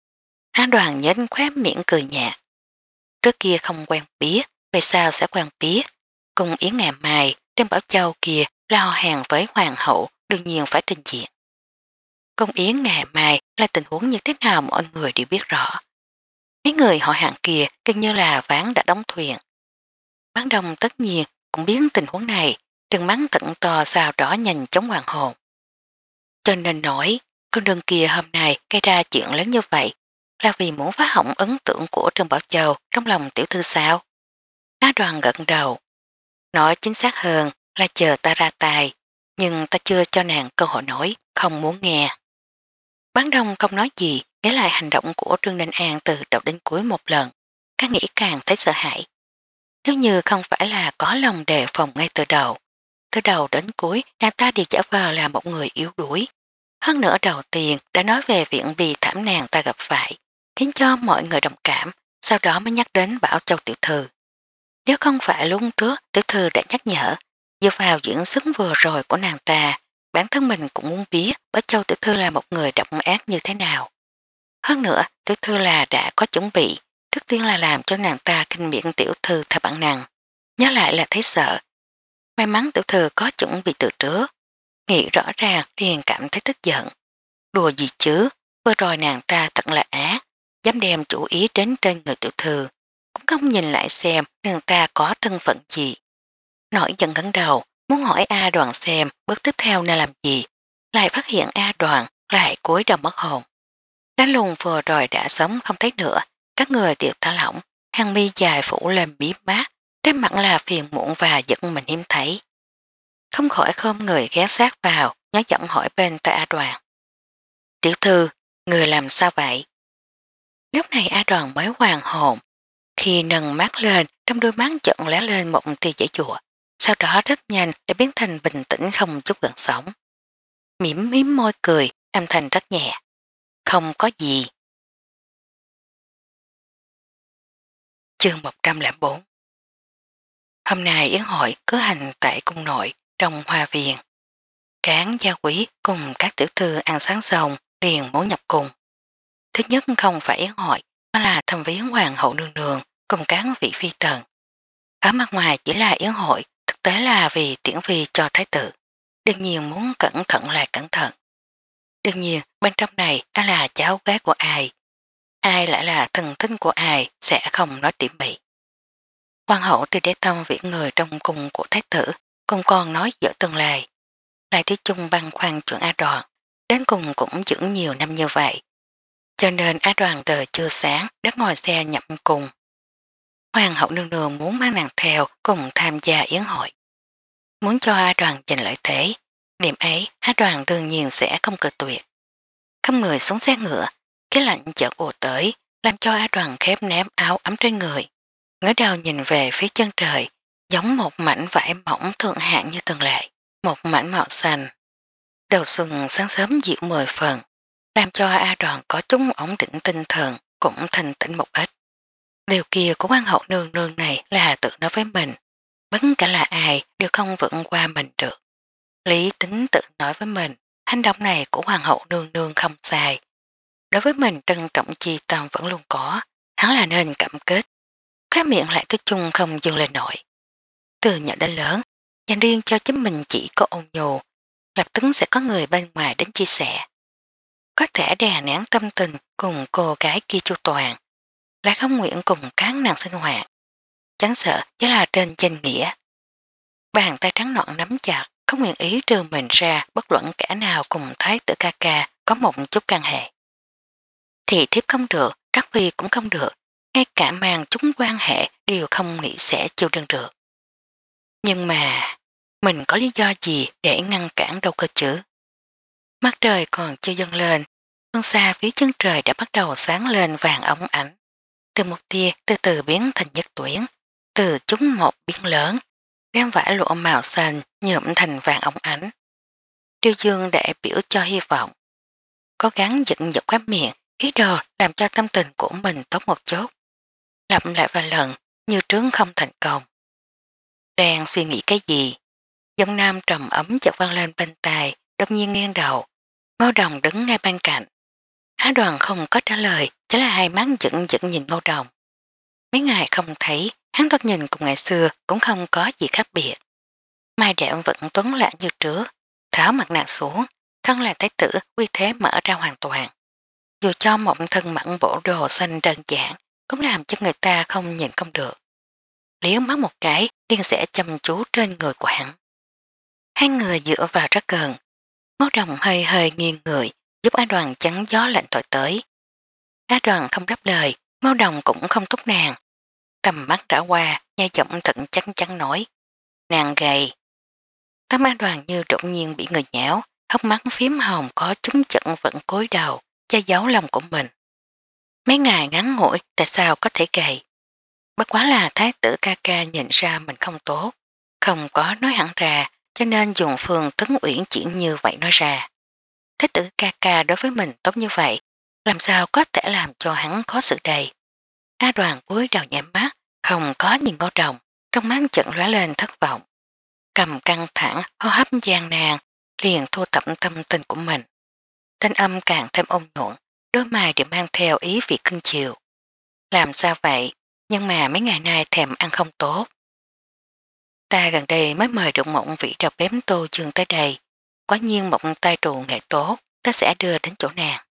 Á Đoàn nhếch khóe miệng cười nhạt. Trước kia không quen biết, về sao sẽ quen biết. Cùng Yến ngày mai, trên Bảo Châu kia là họ hàng với hoàng hậu, đương nhiên phải trình diện. Công Yến ngày mai là tình huống như thế nào mọi người đều biết rõ. Mấy người họ hàng kia gần như là ván đã đóng thuyền. Bán Đông tất nhiên cũng biết tình huống này, đừng mắng thận to sao đó nhanh chóng hoàn hồn. Cho nên nói, con đường kia hôm nay gây ra chuyện lớn như vậy là vì muốn phá hỏng ấn tượng của Trương Bảo Châu trong lòng tiểu thư sao. Á Đoàn gật đầu. Nói chính xác hơn là chờ ta ra tài, nhưng ta chưa cho nàng cơ hội nói, không muốn nghe. Bán Đông không nói gì, nghe lại hành động của Trương Ninh An từ đầu đến cuối một lần, càng nghĩ càng thấy sợ hãi. Nếu như không phải là có lòng đề phòng ngay từ đầu, từ đầu đến cuối nàng ta đều giả vờ là một người yếu đuối. Hơn nữa đầu tiên đã nói về viện bị thảm nàng ta gặp phải, khiến cho mọi người đồng cảm, sau đó mới nhắc đến Bảo Châu tiểu thư. Nếu không phải lúc trước tiểu thư đã nhắc nhở, dựa vào diễn xuất vừa rồi của nàng ta, bản thân mình cũng muốn biết Bảo Châu tiểu thư là một người độc ác như thế nào. Hơn nữa, tiểu thư là đã có chuẩn bị, trước tiên là làm cho nàng ta kinh miệng tiểu thư theo bản năng. Nhớ lại là thấy sợ. May mắn tiểu thư có chuẩn bị từ trước. Nghĩ rõ ràng liền cảm thấy tức giận. Đùa gì chứ, vừa rồi nàng ta thật là ác, dám đem chủ ý đến trên người tiểu thư. Cũng không nhìn lại xem nàng ta có thân phận gì. Nổi giận ngẩng đầu, muốn hỏi A Đoàn xem bước tiếp theo nên làm gì. Lại phát hiện A Đoàn lại cúi đầu mất hồn. Đám lùng vừa rồi đã sống không thấy nữa, các người đều thả lỏng, hàng mi dài phủ lên bí mát, trên mặt là phiền muộn và giật mình hiếm thấy. Không khỏi khom người ghé sát vào, nhớ giọng hỏi bên tay A Đoàn. Tiểu thư, người làm sao vậy? Lúc này A Đoàn mới hoàn hồn, khi nâng mắt lên, trong đôi mắt chợt lóe lên một tia giải dụa, sau đó rất nhanh để biến thành bình tĩnh không chút gần sóng. Mỉm mím môi cười, âm thanh rất nhẹ. Không có gì. Chương một trăm lẻ bốn. Hôm nay yến hội cử hành tại cung nội trong hoa viện. Cán gia quý cùng các tiểu thư ăn sáng xong liền muốn nhập cung. Thứ nhất không phải yến hội, mà là thăm viếng hoàng hậu nương nương cùng các vị phi tần. Ở mặt ngoài chỉ là yến hội, thực tế là vì tiễn phi cho thái tử. Đương nhiên muốn cẩn thận lại cẩn thận. Đương nhiên bên trong này ai là cháu gái của ai, ai lại là thần tính của ai sẽ không nói tỉ mỉ. Hoàng hậu từ đế tâm viễn người trong cung của thái tử cùng con nói dở tương lai. Lại Thí Chung băng khoăn chuyện A Đoàn, đến cùng cũng giữ nhiều năm như vậy. Cho nên A Đoàn đời chưa sáng đã ngồi xe nhập cùng. Hoàng hậu nương nương muốn mang nàng theo cùng tham gia yến hội. Muốn cho A Đoàn giành lợi thế, điểm ấy A Đoàn đương nhiên sẽ không cự tuyệt. Không người xuống xe ngựa, cái lạnh chợt ùa tới, làm cho A Đoàn khép ném áo ấm trên người. ngỡ đầu nhìn về phía chân trời, giống một mảnh vải mỏng thượng hạng như thường lệ, một mảnh màu xanh. Đầu xuân sáng sớm dịu mười phần, làm cho A Đoàn có chút ổn định tinh thần, cũng thanh tĩnh một ít. Điều kia của quan hậu nương nương này là tự nói với mình, bất cả là ai đều không vượt qua mình được. Lý tính tự nói với mình, hành động này của hoàng hậu nương nương không sai. Đối với mình trân trọng chi tâm vẫn luôn có, hắn là nên cảm kết. Khóe miệng lại cứ chung không dừng lên nổi. Từ nhỏ đến lớn, dành riêng cho chính mình chỉ có ôn nhù, lập tức sẽ có người bên ngoài đến chia sẻ. Có thể đè nén tâm tình cùng cô gái kia chu toàn, lại không nguyện cùng các nàng sinh hoạt. Chẳng sợ chỉ là trên danh nghĩa. Bàn tay trắng nõn nắm chặt, không nguyện ý trừ mình ra bất luận kẻ nào cùng thái tử ca ca có một chút can hệ. Thì thiếp không được, Trắc Phi cũng không được, ngay cả mang chúng quan hệ đều không nghĩ sẽ chịu đựng được. Nhưng mà, mình có lý do gì để ngăn cản đâu cơ chứ? Mắt trời còn chưa dâng lên, phương xa phía chân trời đã bắt đầu sáng lên vàng ống ánh. Từ một tia từ từ biến thành nhất tuyến, từ chúng một biến lớn, đem vải lụa màu xanh nhuộm thành vàng ống ánh. Triêu Dương để biểu cho hy vọng. Cố gắng giận giật khóe miệng, ý đồ làm cho tâm tình của mình tốt một chút. Lặp lại vài lần, như trướng không thành công. Đang suy nghĩ cái gì? Giọng nam trầm ấm chợt vang lên bên tai, đột nhiên nghiêng đầu. Ngô Đồng đứng ngay bên cạnh. Á Đoàn không có trả lời, chỉ là hai mắt giận giận nhìn Ngô Đồng. Mấy ngày không thấy, hắn thoạt nhìn cùng ngày xưa cũng không có gì khác biệt. Mai đệm vẫn tuấn lãng như trước, tháo mặt nạ xuống, thân là thái tử uy thế mở ra hoàn toàn. Dù cho một thân mặn bộ đồ xanh đơn giản, cũng làm cho người ta không nhìn không được. Liếu mắt một cái, liền sẽ chăm chú trên người của hắn. Hai người dựa vào rất gần. Ngô Đồng hơi hơi nghiêng người, giúp Á Đoàn chắn gió lạnh thổi tới. Á Đoàn không đáp lời, Ngô Đồng cũng không thúc nàng. Tầm mắt đã qua, nhai giọng thận chắc chắn nói. Nàng gầy. Tấm Á Đoàn như đột nhiên bị người nhẽo, hốc mắt phím hồng có chúng trận vẫn cối đầu, che giấu lòng của mình. Mấy ngày ngắn ngủi, tại sao có thể gầy? Bất quá là thái tử ca ca nhìn ra mình không tốt, không có nói hẳn ra, cho nên dùng phương tấn uyển chuyển như vậy nói ra. Thái tử ca ca đối với mình tốt như vậy, làm sao có thể làm cho hắn khó xử đầy. Á Đoàn cúi đầu nhắm mắt, không có nhìn Ngô Đồng, trong mắt trận lóe lên thất vọng. Cầm căng thẳng, hô hấp gian nan, liền thu tập tâm tình của mình. Thanh âm càng thêm ôn nhuận, đôi mày đều mang theo ý vị cưng chiều. Làm sao vậy? Nhưng mà mấy ngày nay thèm ăn không tốt. Ta gần đây mới mời được một vị đầu bếp Tô Dương tới đây. Có nhiên một tay trù nghệ tốt, ta sẽ đưa đến chỗ nàng.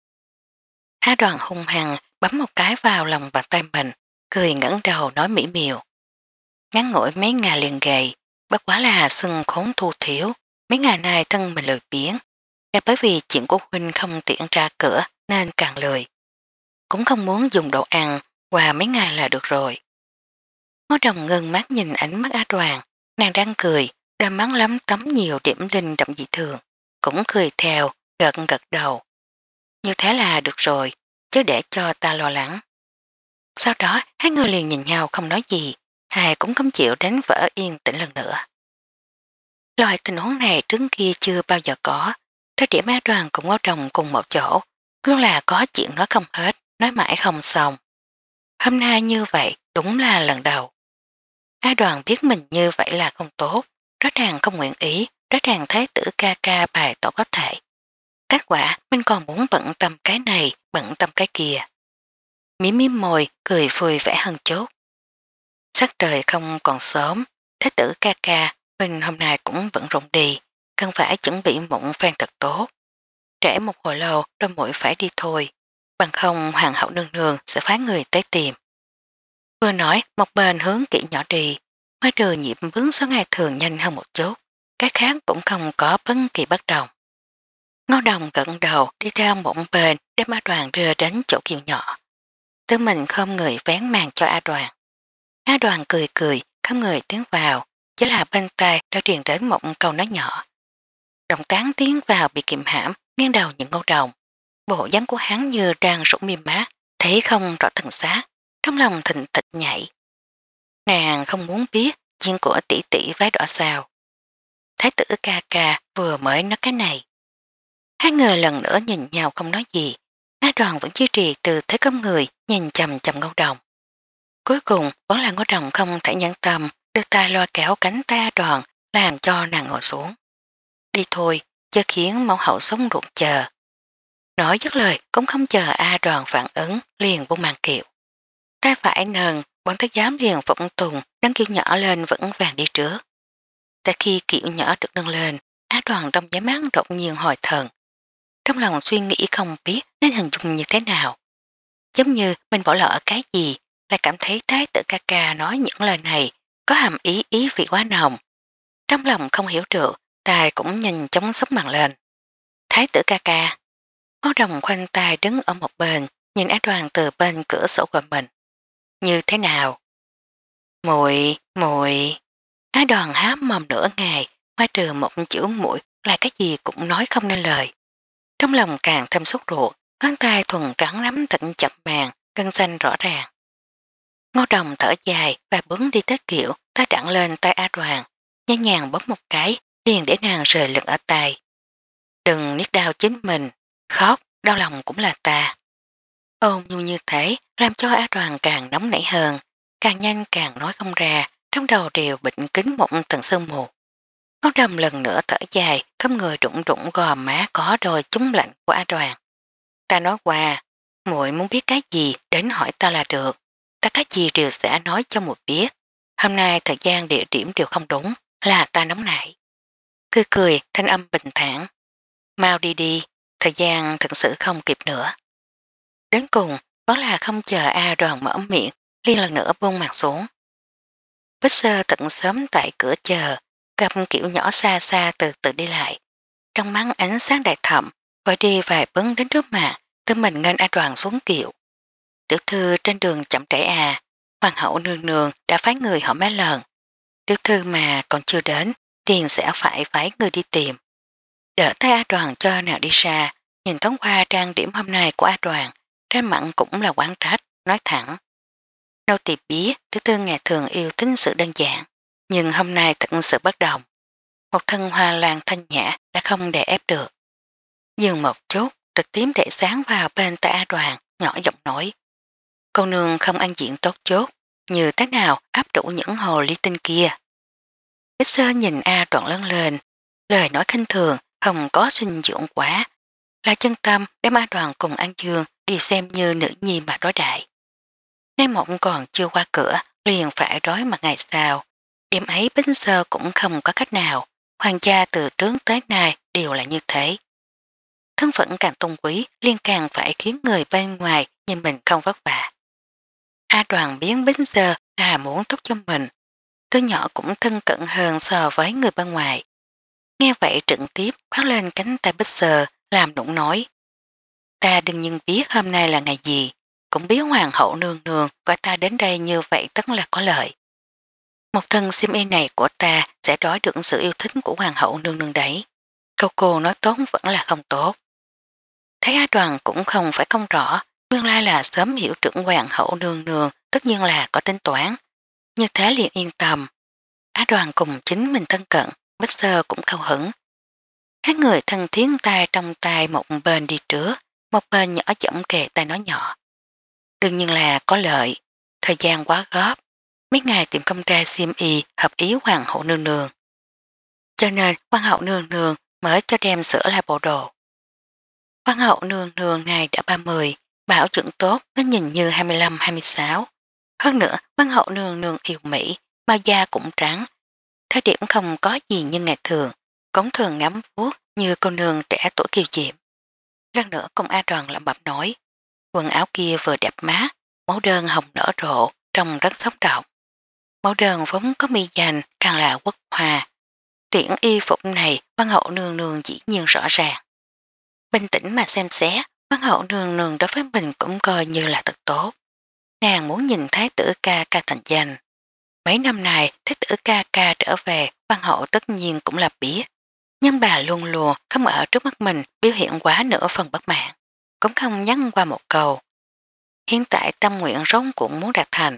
Á Đoàn hung hăng bấm một cái vào lòng bàn tay mình, cười ngẩng đầu nói mỹ miều. Ngắn ngủi mấy ngày liền gầy, bất quá là sưng khốn thu thiếu, mấy ngày nay thân mình lười biếng. Là bởi vì chuyện của huynh không tiện ra cửa nên càng lười. Cũng không muốn dùng đồ ăn, qua mấy ngày là được rồi. Ngô Đồng ngưng mắt nhìn ánh mắt Á Đoàn, nàng đang cười, đôi mắt lắm tấm nhiều điểm linh động dị thường, cũng cười theo, gật gật đầu. Như thế là được rồi, chứ để cho ta lo lắng. Sau đó hai người liền nhìn nhau không nói gì, hai cũng không chịu đến vỡ yên tĩnh lần nữa. Loại tình huống này trước kia chưa bao giờ có, thời điểm Á Đoàn cùng Ngô Đồng cùng một chỗ, luôn là có chuyện nói không hết, nói mãi không xong. Hôm nay như vậy đúng là lần đầu. Á Đoàn biết mình như vậy là không tốt, rõ ràng không nguyện ý, rõ ràng thái tử ca ca bài tỏ có thể. Kết quả mình còn muốn bận tâm cái này, bận tâm cái kia. Mím mím môi, cười vui vẻ hơn chút. Sắc trời không còn sớm, thái tử ca ca, mình hôm nay cũng bận rộn đi, cần phải chuẩn bị mụn phan thật tốt. Trễ một hồi lâu đôi mũi phải đi thôi, bằng không hoàng hậu nương nương sẽ phái người tới tìm. Vừa nói một bên hướng kỹ nhỏ đi, mới trừ nhịp bướng số ngày thường nhanh hơn một chút, cái khác cũng không có bất kỳ bất đồng. Ngô Đồng gật đầu đi theo một bên đem Á Đoàn đưa đến chỗ kiều nhỏ. Tư mình không người vén màn cho Á Đoàn. Á Đoàn cười cười, không người tiến vào, chỉ là bên tai đã truyền đến một câu nói nhỏ. Động tán tiến vào bị kiềm hãm, nghiêng đầu những Ngô Đồng. Bộ dáng của hắn như đang rụng miên mát, thấy không rõ thần xác, trong lòng thịnh thịt nhảy. nàng không muốn biết chuyện của tỷ tỷ váy đỏ sao. Thái tử ca ca vừa mới nói cái này. Hai người lần nữa nhìn nhau không nói gì. Á Đoàn vẫn duy trì từ thế công người nhìn chầm chầm Ngô Đồng. Cuối cùng vẫn là Ngô Đồng không thể nhẫn tâm đưa tay loa kéo cánh tay Á Đoàn làm cho nàng ngồi xuống. Đi thôi, chưa khiến mẫu hậu sống ruột chờ. Nói dứt lời cũng không chờ A Đoàn phản ứng liền vô màn kiệu. Tay phải nâng, bọn thái giám liền phụng tùng nâng kiệu nhỏ lên vững vàng đi trước. Tại khi kiệu nhỏ được nâng lên, Á Đoàn trong giấy mắt đột nhiên hồi thần. Trong lòng suy nghĩ không biết nên hình dung như thế nào. Giống như mình bỏ lỡ cái gì, lại cảm thấy thái tử ca ca nói những lời này có hàm ý ý vị quá nồng. Trong lòng không hiểu được, tài cũng nhanh chóng sốc mặt lên. Thái tử ca ca. Ngô Đồng khoanh tay đứng ở một bên, nhìn Á Đoàn từ bên cửa sổ của mình. Như thế nào? Muội, muội. Á Đoàn há mồm nửa ngày, ngoài trừ một chữ muội là cái gì cũng nói không nên lời. Trong lòng càng thêm sốt ruột, ngón tay thuần trắng nắm thịnh chậm màng, gân xanh rõ ràng. Ngô Đồng thở dài và bướng đi tới kiệu, ta đặn lên tay Á Đoàn, nhẹ nhàng bóp một cái, liền để nàng rời lực ở tay. Đừng niết đau chính mình, khóc, đau lòng cũng là ta. Ôn nhu như thế làm cho Á Đoàn càng nóng nảy hơn, càng nhanh càng nói không ra, trong đầu đều bệnh kính một tầng sương mù. Ngô Đồng lần nữa thở dài, không người đụng đụng gò má có đôi chúng lạnh của Á Đoàn. Ta nói qua, muội muốn biết cái gì đến hỏi ta là được, ta cái gì đều sẽ nói cho muội biết. Hôm nay thời gian địa điểm đều không đúng, là ta nóng nảy. Cười cười, thanh âm bình thản. Mau đi đi, thời gian thật sự không kịp nữa. Đến cùng, đó là không chờ A Đoàn mở miệng, liên lần nữa buông mặt xuống. Bích Sơ tận sớm tại cửa chờ, gặp kiểu nhỏ xa xa từ từ đi lại. Trong mắt ánh sáng đại thẩm, gọi đi vài bước đến trước mặt, tự mình nghênh A Đoàn xuống kiệu. Tiểu thư trên đường chậm trễ à, hoàng hậu nương nương đã phái người hỏi mấy lần. Tiểu thư mà còn chưa đến, tiền sẽ phải phái người đi tìm. Đỡ tay A Đoàn cho nào đi xa, nhìn thoáng qua trang điểm hôm nay của A Đoàn, trên mặt cũng là quán trách, nói thẳng. Nô tỳ biết tiểu thư ngày thường yêu tính sự đơn giản, nhưng hôm nay thật sự bất đồng. Một thân hoa lan thanh nhã đã không để ép được. Dừng một chút, trực tiếp để sáng vào bên tay A Đoàn, nhỏ giọng nói. Cô nương không ăn diện tốt chốt, như thế nào áp đủ những hồ ly tinh kia. Bích Sơ nhìn A Đoàn lớn lên, lời nói khinh thường, không có sinh dưỡng quá, là chân tâm đem A Đoàn cùng An Dương đi xem như nữ nhi mà đối đại. Nay mộng còn chưa qua cửa, liền phải đối mặt ngày sau. Đêm ấy Bích Sơ cũng không có cách nào, hoàng gia từ trước tới nay đều là như thế. Thân phận càng tôn quý, liên càng phải khiến người bên ngoài nhìn mình không vất vả. A Đoàn biến Bích Sơ là muốn tốt cho mình, từ nhỏ cũng thân cận hơn so với người bên ngoài. Nghe vậy trực tiếp khoát lên cánh tay Bích Sơ, làm nũng nói. Ta đừng nhưng biết hôm nay là ngày gì, cũng biết hoàng hậu nương nương gọi ta đến đây như vậy tất là có lợi. Một thân xiêm y này của ta sẽ đói được sự yêu thích của hoàng hậu nương nương đấy. Câu cô nói tốt vẫn là không tốt. Thấy A Đoàn cũng không phải không rõ, nguyên lai là sớm hiểu trưởng hoàng hậu nương nương tất nhiên là có tính toán. Như thế liền yên tâm. A Đoàn cùng chính mình thân cận, Bích Sơ cũng khâu hứng. Hai người thân thiến tay trong tay một bên đi trước, một bên nhỏ chậm kề tay nói nhỏ. Đương nhiên là có lợi, thời gian quá góp, mấy ngày tìm công ra xiêm y hợp ý hoàng hậu nương nương. Cho nên hoàng hậu nương nương mới cho đem sửa lại bộ đồ. Hoàng hậu nương nương này đã ba mươi, bảo dưỡng tốt nó nhìn như hai mươi lăm hai mươi sáu. Hơn nữa hoàng hậu nương nương yêu Mỹ, mà da cũng trắng. Thời điểm không có gì như ngày thường, cũng thường ngắm vuốt như cô nương trẻ tuổi kiều diệm. Lần nữa cùng A Đoàn lẩm bẩm nói, quần áo kia vừa đẹp mát, mẫu đơn hồng nở rộ, trông rất sống động. Mẫu đơn vốn có mi dành càng là quốc hòa. Tiễn y phục này văn hậu nương nương dĩ nhiên rõ ràng. Bình tĩnh mà xem xét, văn hậu nương nương đối với mình cũng coi như là thật tốt. Nàng muốn nhìn thái tử ca ca thành danh. Mấy năm này thái tử ca ca trở về, văn hậu tất nhiên cũng là biết. Nhưng bà luôn lùa không ở trước mắt mình biểu hiện quá nửa phần bất mãn, cũng không nhắn qua một câu. Hiện tại tâm nguyện rống cũng muốn đạt thành,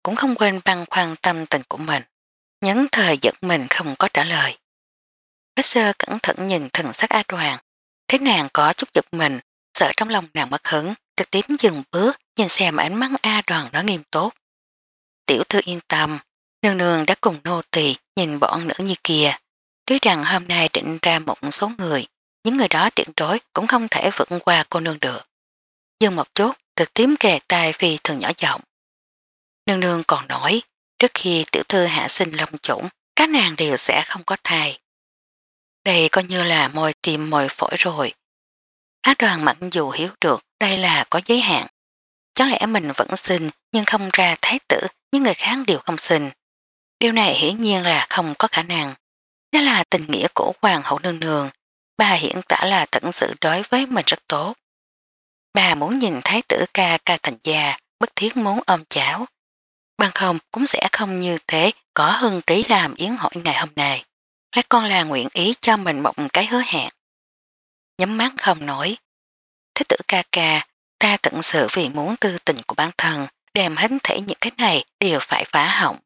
cũng không quên băn khoăn tâm tình của mình, nhấn thời giật mình không có trả lời. Bách sơ cẩn thận nhìn thần sắc A Đoàn, thấy nàng có chút giật mình, sợ trong lòng nàng mất hứng, trực tiếp dừng bước nhìn xem ánh mắt A Đoàn nó nghiêm tốt. Tiểu thư yên tâm, nương nương đã cùng nô tỳ nhìn bọn nữ như kia, tuy rằng hôm nay định ra một số người, những người đó tuyệt đối cũng không thể vượt qua cô nương được. Dừng một chút, trực tiếp kề tai phi thường nhỏ giọng. Nương nương còn nói, trước khi tiểu thư hạ sinh long chủng, các nàng đều sẽ không có thai. Đây coi như là môi tim môi phổi rồi. Á Đoàn mặc dù hiểu được đây là có giới hạn. Chẳng lẽ mình vẫn sinh nhưng không ra thái tử, nhưng người khác đều không sinh. Điều này hiển nhiên là không có khả năng. Đó là tình nghĩa của hoàng hậu nương nương. Bà hiện tả là thật sự đối với mình rất tốt. Bà muốn nhìn thái tử ca ca thành gia, bất thiết muốn ôm chảo. Bằng không cũng sẽ không như thế có hưng trí làm yến hỏi ngày hôm nay. Lại con là nguyện ý cho mình một cái hứa hẹn. Nhắm mắt không nổi. Thế tử ca ca, ta tận sự vì muốn tư tình của bản thân, đem hết thể những cái này đều phải phá hỏng.